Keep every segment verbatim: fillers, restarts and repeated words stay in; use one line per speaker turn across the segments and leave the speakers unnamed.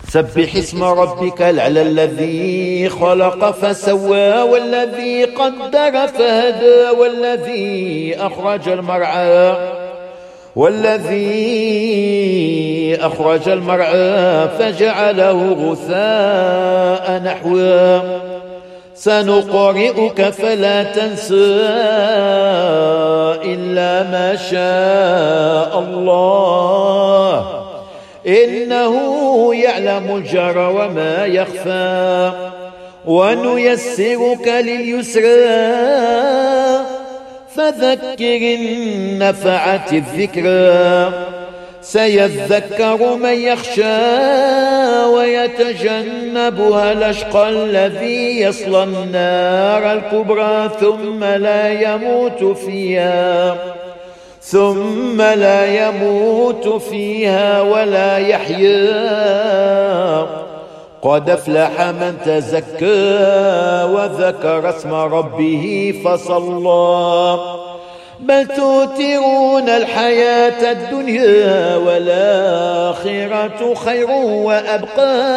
سبح اسم ربك الأعلى الذي خلق فسوى والذي قدر فهدى والذي أخرج المرعى والذي أخرج المرعى فجعله غثاء نحوا سنقرئك فلا تنسى إلا ما شاء الله إنه يعلم الجهر وما يخفى ونيسرك لليسرى فذكر إن نفعت الذكرى سيذكر من يخشى ويتجنبها الأشقى الذي يصلى النار الكبرى ثم لا يموت فيها ثم لا يموت فيها ولا يحيا قد أفلح من تزكى وذكر اسم ربه فصلى بل تؤثرون الحياة الدنيا والآخرة خير وأبقى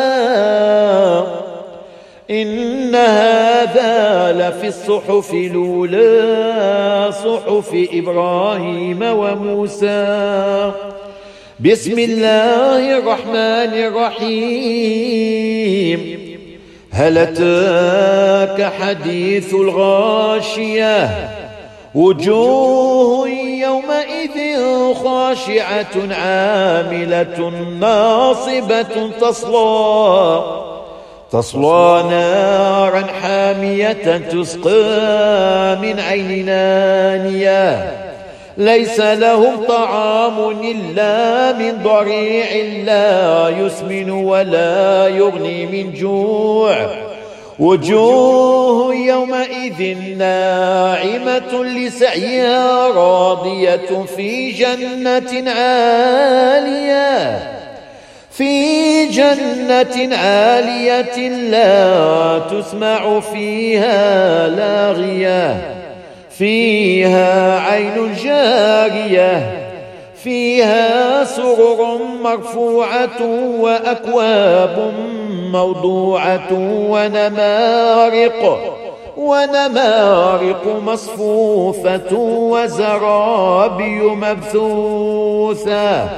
إن هذا لفي الصحف الأولى صحف إبراهيم وموسى بسم الله الرحمن الرحيم هل أتاك حديث الغاشية وجوه يومئذ خاشعة عاملة ناصبة تصلى تصلى نارا حامية تسقى من عين آنية ليس لهم طعام إلا من ضريع لا يسمن ولا يغني من جوع وجوه يومئذ ناعمة لسعيها راضية في جنة عالية في جنة عالية لا تسمع فيها لاغية فيها عين جارية فيها سرر مرفوعة وأكواب موضوعة ونمارق ونمارق مصفوفة وزرابي مبثوثة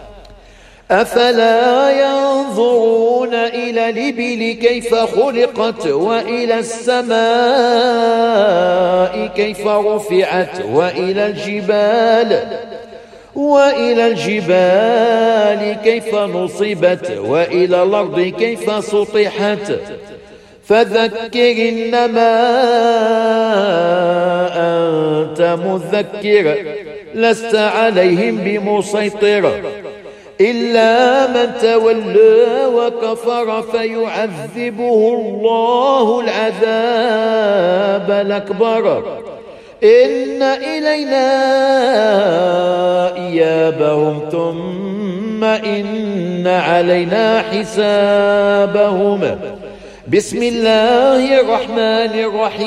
أفلا ينظرون إلى الإبل كيف خلقت وإلى السماء كيف رفعت وإلى الجبال وإلى الجبال كيف نصبت وإلى الأرض كيف سطحت فذكر إنما أنت مذكر لست عليهم بمسيطر إلا من تولى وكفر فيعذبه الله العذاب الأكبر إن إلينا إيابهم ثم إن علينا حسابهم بسم الله الرحمن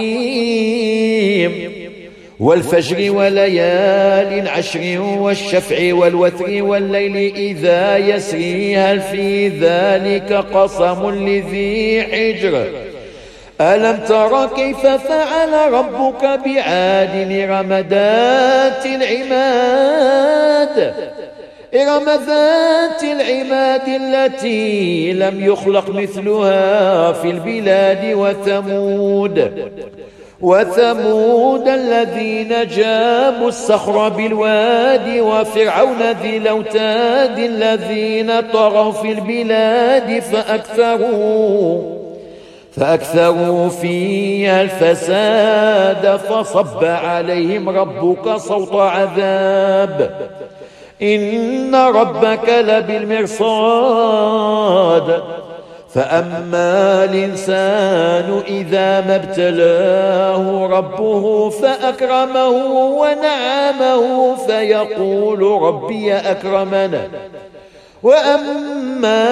الرحيم والفجر وليال عشر والشفع والوتر والليل إذا يسري هل في ذلك قسم لذي حجر ألم تر كيف فعل ربك بعاد إرم ذات العماد إرم ذات العماد التي لم يخلق مثلها في البلاد وثمود وثمود الذين جابوا الصخر بالواد وفرعون ذي الأوتاد الذين طغوا في البلاد فأكثروا فأكثروا فيها الفساد فصب عليهم ربك صوت عذاب إن ربك لبالمرصاد فأما الإنسان إذا ما ابتلاه ربه فأكرمه ونعمه فيقول ربي أكرمن وأما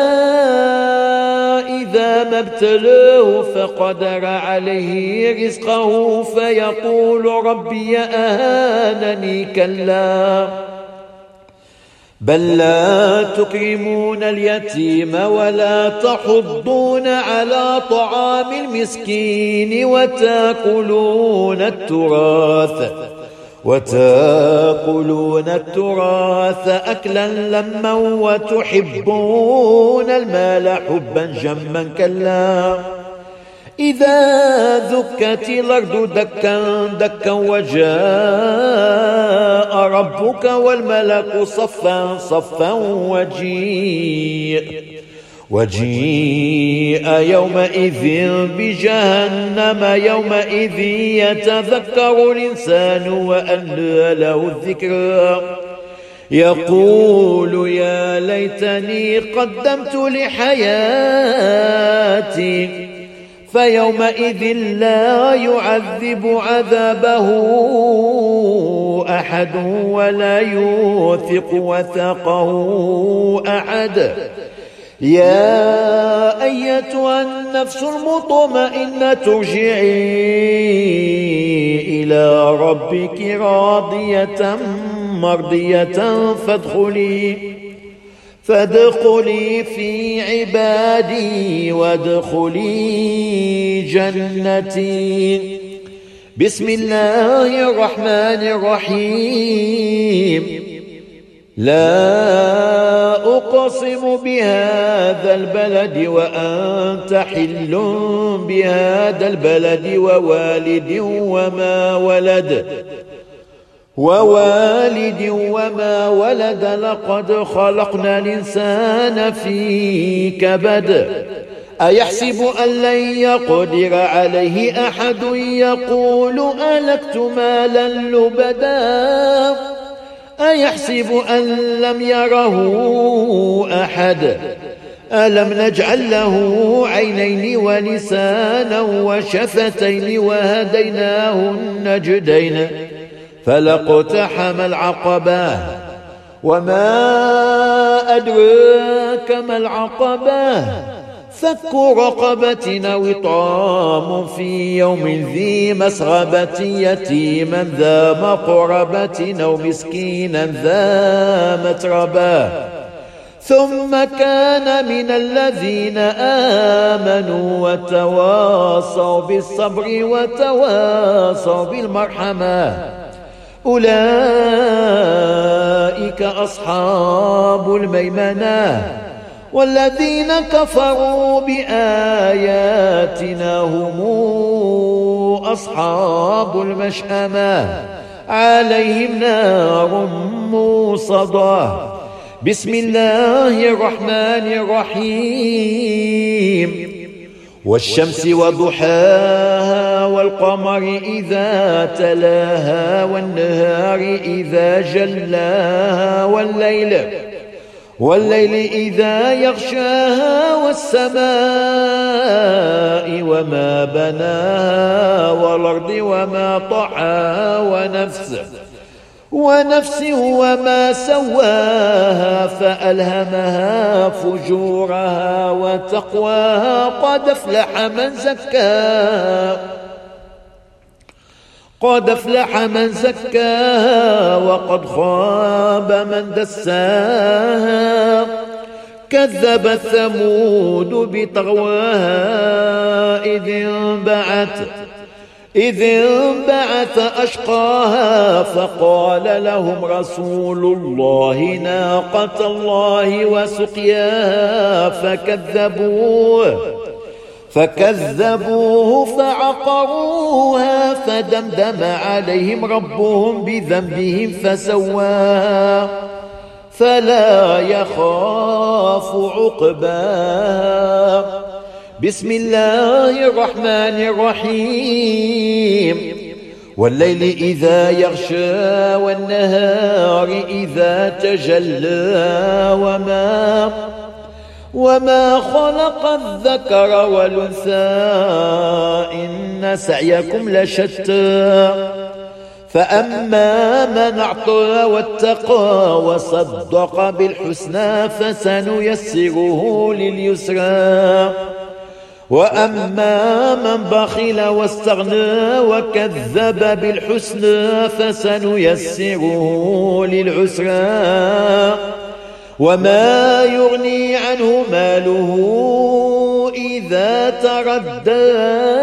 إذا ما ابتلاه فقدر عليه رزقه فيقول ربي أهانني كلا بل لا تكرمون اليتيم ولا تحضون على طعام المسكين وتأكلون التراث وتأكلون التراث أكلا لما وتحبون المال حبا جما كلا إذا دكت الأرض دكا دكا وجاء ربك والملك صفا صفا وجيء وجيء يومئذ بجهنم يومئذ يتذكر الإنسان وأنى له الذكرى يقول يا ليتني قدمت لحياتي فيومئذ لا يعذب عذابه أحد ولا يوثق وثاقه أحد يا أيتها النفس المطمئنة ارجعي إلى ربك راضية مرضية فادخلي فادخلي في عبادي وادخلي جنتي. بسم الله الرحمن الرحيم. لا أقسم بهذا البلد وأنت حل بهذا البلد ووالد وما ولد ووالد وما ولد لقد خلقنا الإنسان في كبد أيحسب أن لن يقدر عليه أحد يقول أهلكت مالا لبدا أيحسب أن لم يره أحد ألم نجعل له عينين ولسانا وشفتين وهديناه النجدين فلاقتحم العقبة وما أدراك ما العقبة فك رقبة أو إطعام في يوم ذي مسغبة يتيما ذا مقربة أو مسكينا ذا متربة ثم كان من الذين آمنوا وتواصوا بالصبر وتواصوا بالمرحمة أولئك أصحاب الميمنة والذين كفروا بآياتنا هم أصحاب المشأمة عليهم نار موصدة. بسم الله الرحمن الرحيم. والشمس وضحاها والقمر إذا تلاها والنهار إذا جلاها والليل والليل إذا يغشاها والسماء وما بناها والأرض وما طحاها ونفس ونفس وما سواها فألهمها فجورها وتقواها قد أفلح من زكاها قد أفلح من زكاها وقد خاب من دساها كذبت ثمود بطغواها إذ انبعث إذ انبعث أشقاها فقال لهم رسول الله ناقة الله وسقياها فكذبوه فكذبوه فعقروها فدمدم عليهم ربهم بذنبهم فسواها فلا يخاف عقباها. بسم الله الرحمن الرحيم. والليل إذا يغشى والنهار إذا تجلى وما وما خلق الذكر والأنثى إن سعيكم لشتى فأما من أعطى واتقى وصدق بالحسنى فسنيسره لليسرى وأما من بخل واستغنى وكذب بالحسنى فسنيسره للعسرى وما يغني عنه ماله إذا تردى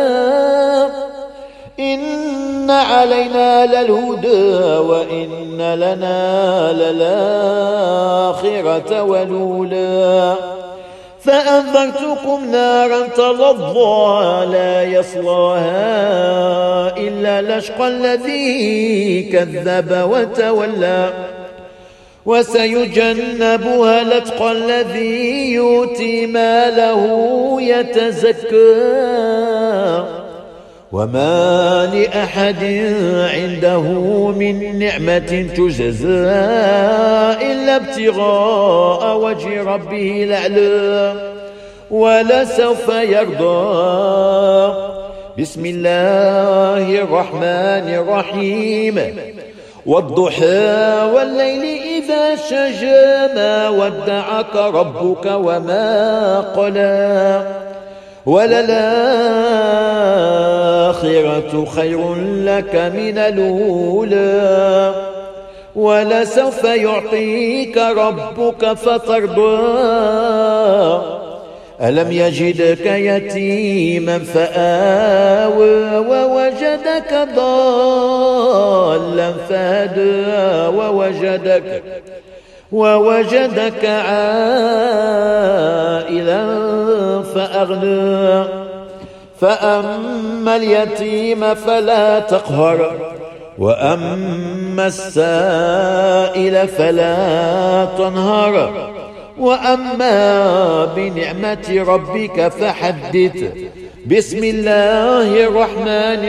إن علينا للهدى وإن لنا للآخرة والأولى فأنذرتكم نارا تلظى لا يصلاها إلا الأشقى الذي كذب وتولى وسيجنبها الأتقى الذي يؤتي ماله يتزكى وما لأحد عنده من نعمة تجزى إلا ابتغاء وجه ربه الأعلى ولسوف يرضى. بسم الله الرحمن الرحيم والضحى والليل إذا سجى ما ودعك ربك وما قلى وللآخرة خير لك من الأولى ولسوف يعطيك ربك فترضى ألم يجدك يتيما فآوى ووجدك ضالا فهدى ووجدك ووجدك عائلا فأغنى فأما اليتيم فلا تقهر وأما السائل فلا تنهر وأما بنعمة ربك فحدث. بسم الله الرحمن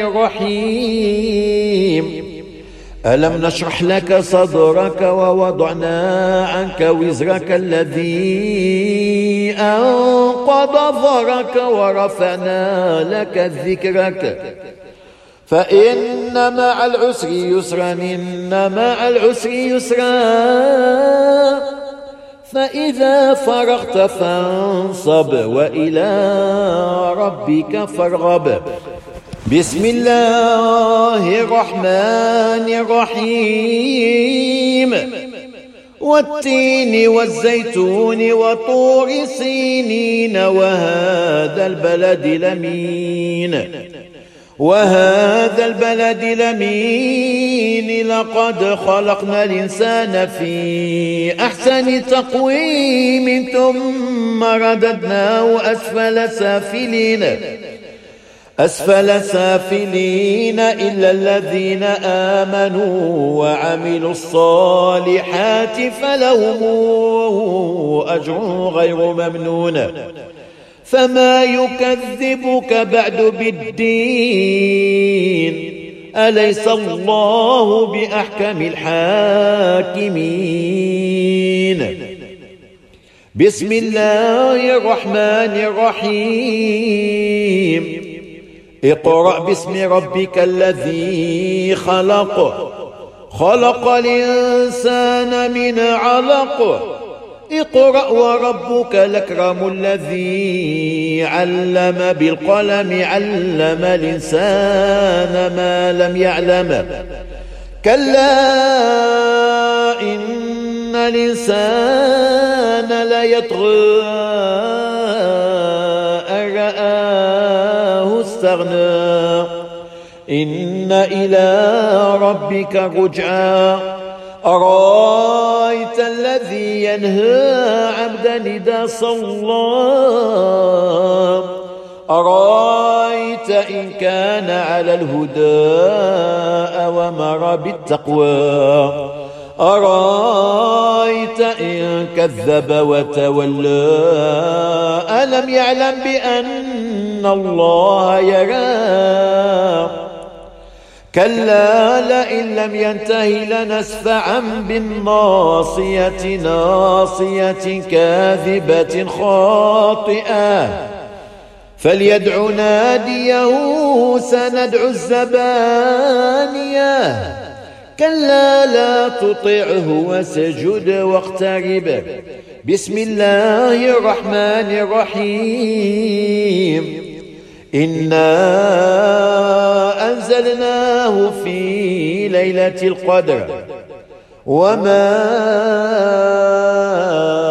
الرحيم ألم نشرح لك صدرك ووضعنا عنك وزرك الذي أنقض ظهرك ورفعنا لك ذكرك فإن مع العسر يسرا إن مع العسر يسرا فإذا فرغت فانصب وإلى ربك فارغب. بسم الله الرحمن الرحيم والتين والزيتون وطور سينين وهذا البلد الأمين وهذا البلد الأمين لقد خلقنا الإنسان في أحسن تقويم ثم رددناه أسفل سافلين أسفل سافلين إلا الذين آمنوا وعملوا الصالحات فلهم أجر غير ممنون فما يكذبك بعد بالدين أليس الله بأحكم الحاكمين. بسم الله الرحمن الرحيم اقرأ باسم ربك الذي خلق خلق الإنسان من علق اقرأ وربك الأكرم الذي علم بالقلم علم الإنسان ما لم يعلم كلا إن الإنسان ليطغى أن رآه استغنى إن إلى ربك رجعا أرأيت الذي ينهى عبدا إذا صلى أرأيت إن كان على الهدى أو أمر بالتقوى أرأيت إن كذب وتولى ألم يعلم بأن الله يرى كلا لئن لم ينته لنسفعا بالناصية ناصية كاذبة خاطئة فليدع ناديه سندع الزبانية كلا لا تطعه وسجد واقترب. بسم الله الرحمن الرحيم إنا أنزلناه في ليلة القدر وما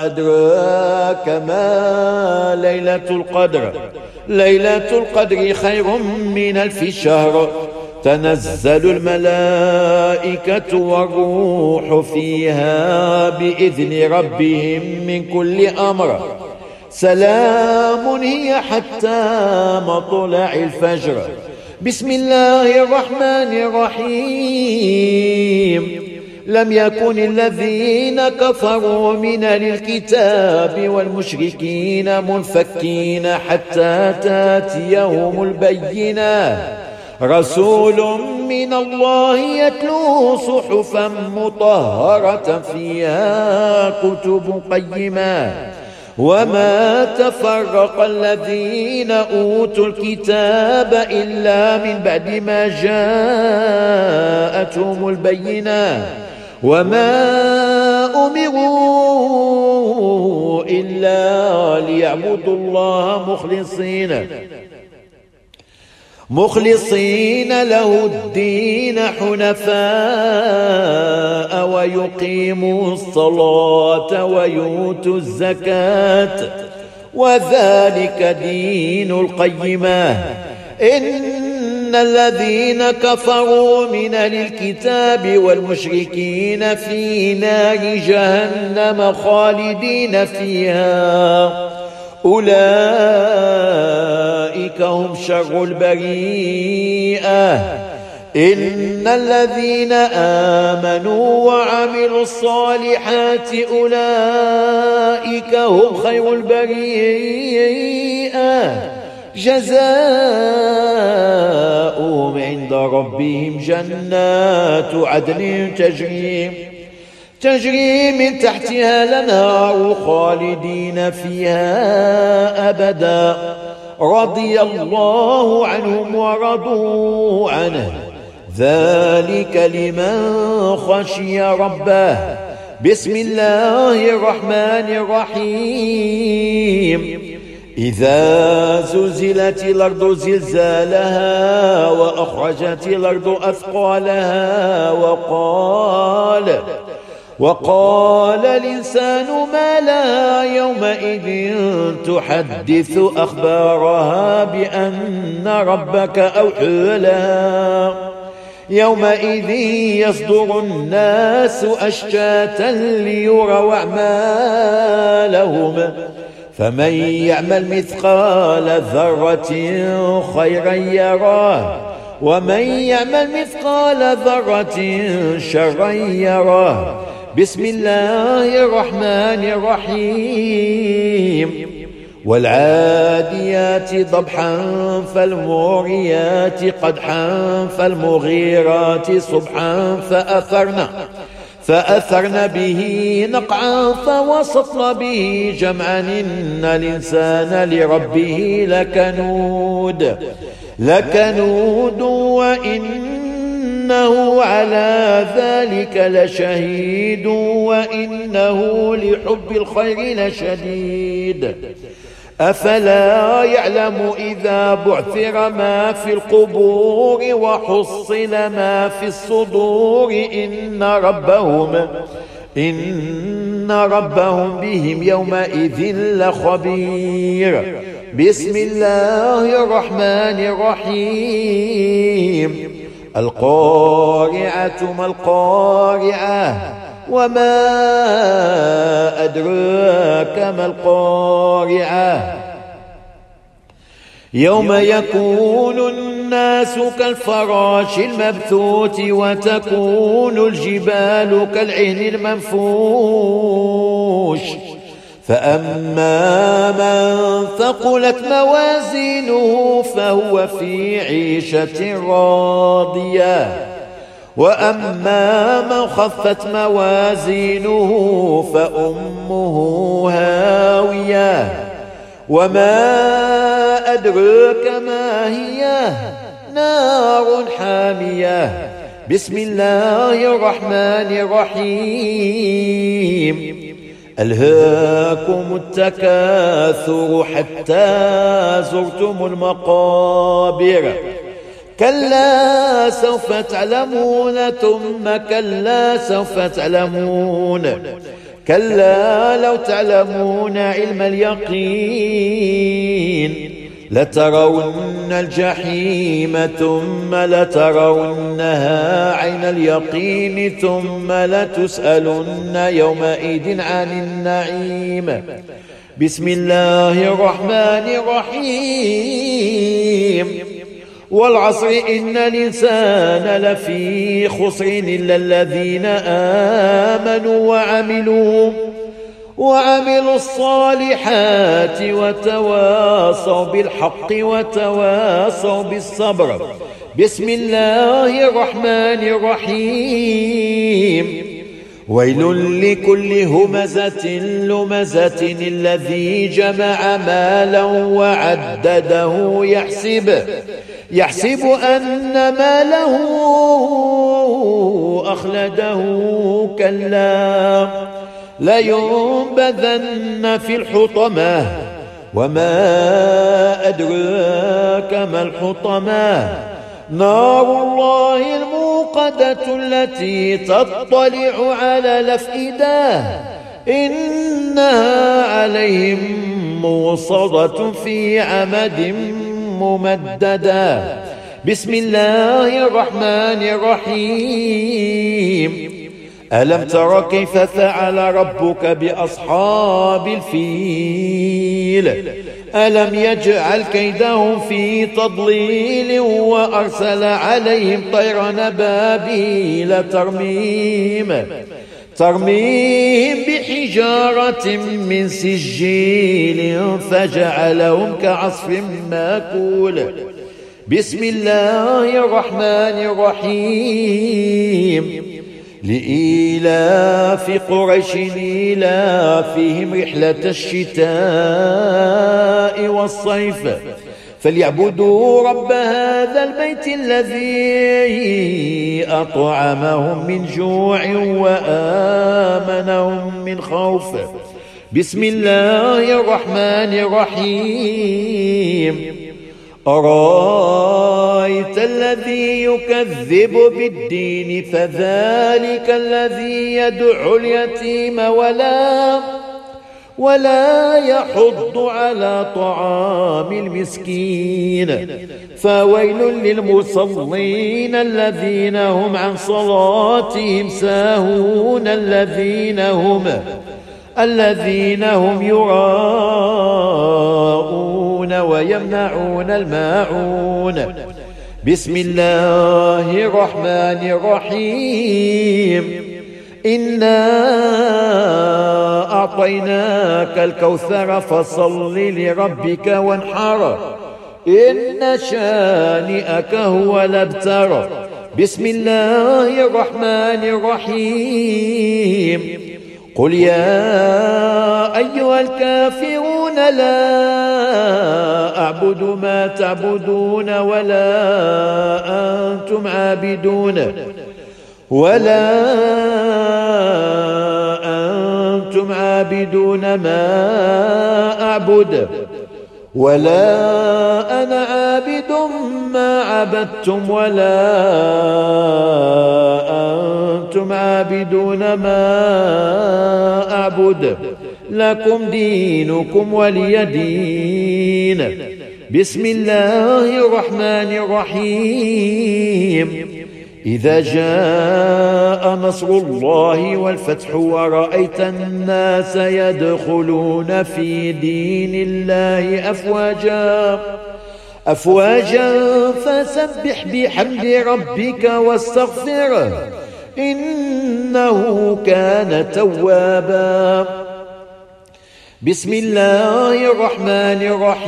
أدراك ما ليلة القدر ليلة القدر خير من ألف شهر تنزل الملائكة والروح فيها بإذن ربهم من كل أمر سلام هي حتى مطلع الفجر. بسم الله الرحمن الرحيم. لم يكن الذين كفروا من أهل الكتاب والمشركين منفكين حتى تاتيهم البينة رسول من الله يتلو صحفا مطهرة فيها كتب قيمة وما تفرق الذين أوتوا الكتاب إلا من بعد ما جاءتهم البينة وما أمروا إلا ليعبدوا الله مخلصين مخلصين له الدين حنفاء ويقيموا الصلاة ويؤتوا الزكاة وذلك دين القيمة. إن الذين كفروا من أهل الكتاب والمشركين في نار جهنم خالدين فيها أولئك هم شر البريئة. إن الذين آمنوا وعملوا الصالحات أولئك هم خير البريئة جزاؤهم عند ربهم جنات عدن تجري تجري من تحتها الأنهار خالدين فيها أبدا رضي الله عنهم ورضوا عنه ذلك لمن خشي ربه. بسم الله الرحمن الرحيم. إذا زلزلت الأرض زلزالها وأخرجت الأرض أثقالها وقال وقال الإنسان ما لها يومئذ تحدث أخبارها بأن ربك أوحى لها يومئذ يصدر الناس أشتاتا ليروا أعمالهم فمن يعمل مثقال ذرة خيرا يراه ومن يعمل مثقال ذرة شرا يراه. بسم الله الرحمن الرحيم. والعاديات ضبحا فالموريات قدحا فالمغيرات صبحا فأثرن فأثرن به نقعا فوسطن به جمعا إن الإنسان لربه لكنود لكنود وإنه على ذلك لشهيد وإنه لحب الخير لشديد. أفلا يعلم إذا بعثر ما في القبور وحصل ما في الصدور إن ربهم إن ربهم بهم يومئذ لخبير. بسم الله الرحمن الرحيم. القارعة ما القارعة وما أدراك ما القارعة يوم يكون الناس كالفراش المبثوث وتكون الجبال كالعهن المنفوش فأما من ثقلت موازينه فهو في عيشة راضية وأما من خفت موازينه فأمه هاوية وما أدراك ما هي نار حامية. بسم الله الرحمن الرحيم. ألهاكم التكاثر حتى زرتم المقابر كلا سوف تعلمون ثم كلا سوف تعلمون كلا لو تعلمون علم اليقين لترون الجحيم ثم لترونها عين اليقين ثم لتسألن يومئذ عن النعيم. بسم الله الرحمن الرحيم والعصر إن الإنسان لفي خسر إلا الذين آمنوا وعملوا وعملوا الصالحات وتواصوا بالحق وتواصوا بالصبر. بسم الله الرحمن الرحيم ويل لكل همزة لمزة الذي جمع مالا وعدده يحسب يحسب أن ماله أخلده كلا لينبذن في الحطمة وما أدراك ما الحطمة نار الله الموقدة التي تطلع على الأفئدة إنها عليهم موصدة في عمد ممددة. بسم الله الرحمن الرحيم ألم تر كيف فعل ربك بأصحاب الفيل ألم يجعل كيدهم في تضليل وأرسل عليهم طيرا أبابيل ترميم ترميم بحجارة من سجيل فجعلهم كعصف ماكول. بسم الله الرحمن الرحيم لإيلاف قريش إيلافهم رحلة الشتاء والصيف فليعبدوا رب هذا البيت الذي أطعمهم من جوع وآمنهم من خوف. بسم الله الرحمن الرحيم أرأيت الذي يكذب بالدين فذلك الذي يدعو اليتيم ولا ولا يحض على طعام المسكين فويل للمصلين الذين هم عن صلاتهم ساهون الذين هم الذين هم يراءون ويمنعون الماعون. بسم الله الرحمن الرحيم إنا أعطيناك الكوثر فصل لربك وانحر إن شانئك هو الأبتر. بسم الله الرحمن الرحيم قل يا أيها الكافرون لا أعبد ما تعبدون ولا أنتم عابدون ولا أنتم عابدون ما أعبد ولا أنا عابد ما عبدتم ولا أنتم عابدون ما أعبد لكم دينكم ولي دين. بسم الله الرحمن الرحيم إذا جاء نصر الله والفتح ورأيت الناس يدخلون في دين الله أفواجا أفواجا فسبح بحمد ربك واستغفره إنه كان توابا. بسم الله الرحمن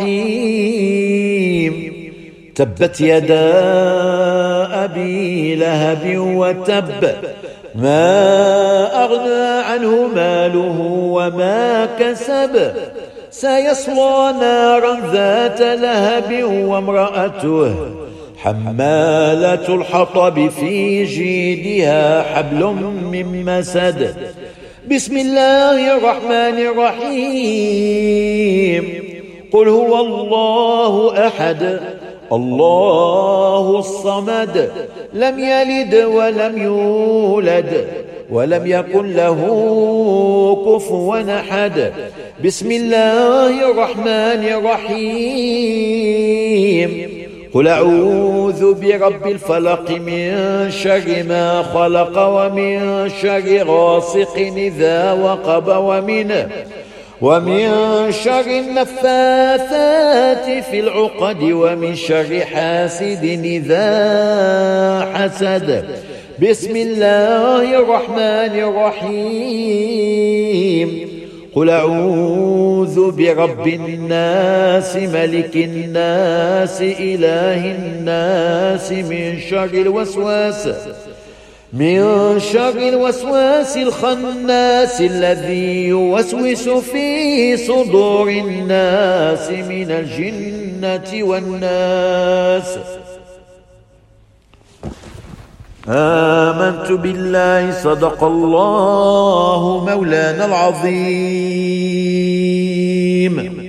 الرحيم تبت يدا أبي لهب وتب ما أغنى عنه ماله وما كسب سيصلى نارا ذات لهب وامرأته حمالة الحطب في جيدها حبل من مسد. بسم الله الرحمن الرحيم قل هو الله أحد الله الصمد لم يلد ولم يولد ولم يكن له كفوا أحد. بسم الله الرحمن الرحيم. قل أعوذ برب الفلق من شر ما خلق ومن شر غاسق إذا وقب ومن ومن شر النفاثات في العقد ومن شر حاسد إذا حسد. بسم الله الرحمن الرحيم. قل أعوذ برب الناس ملك الناس إله الناس من شر الوسواس من شر الوسواس الخناس الذي يوسوس في صدور الناس من الجنة والناس. آمنت بالله صدق الله مولانا العظيم.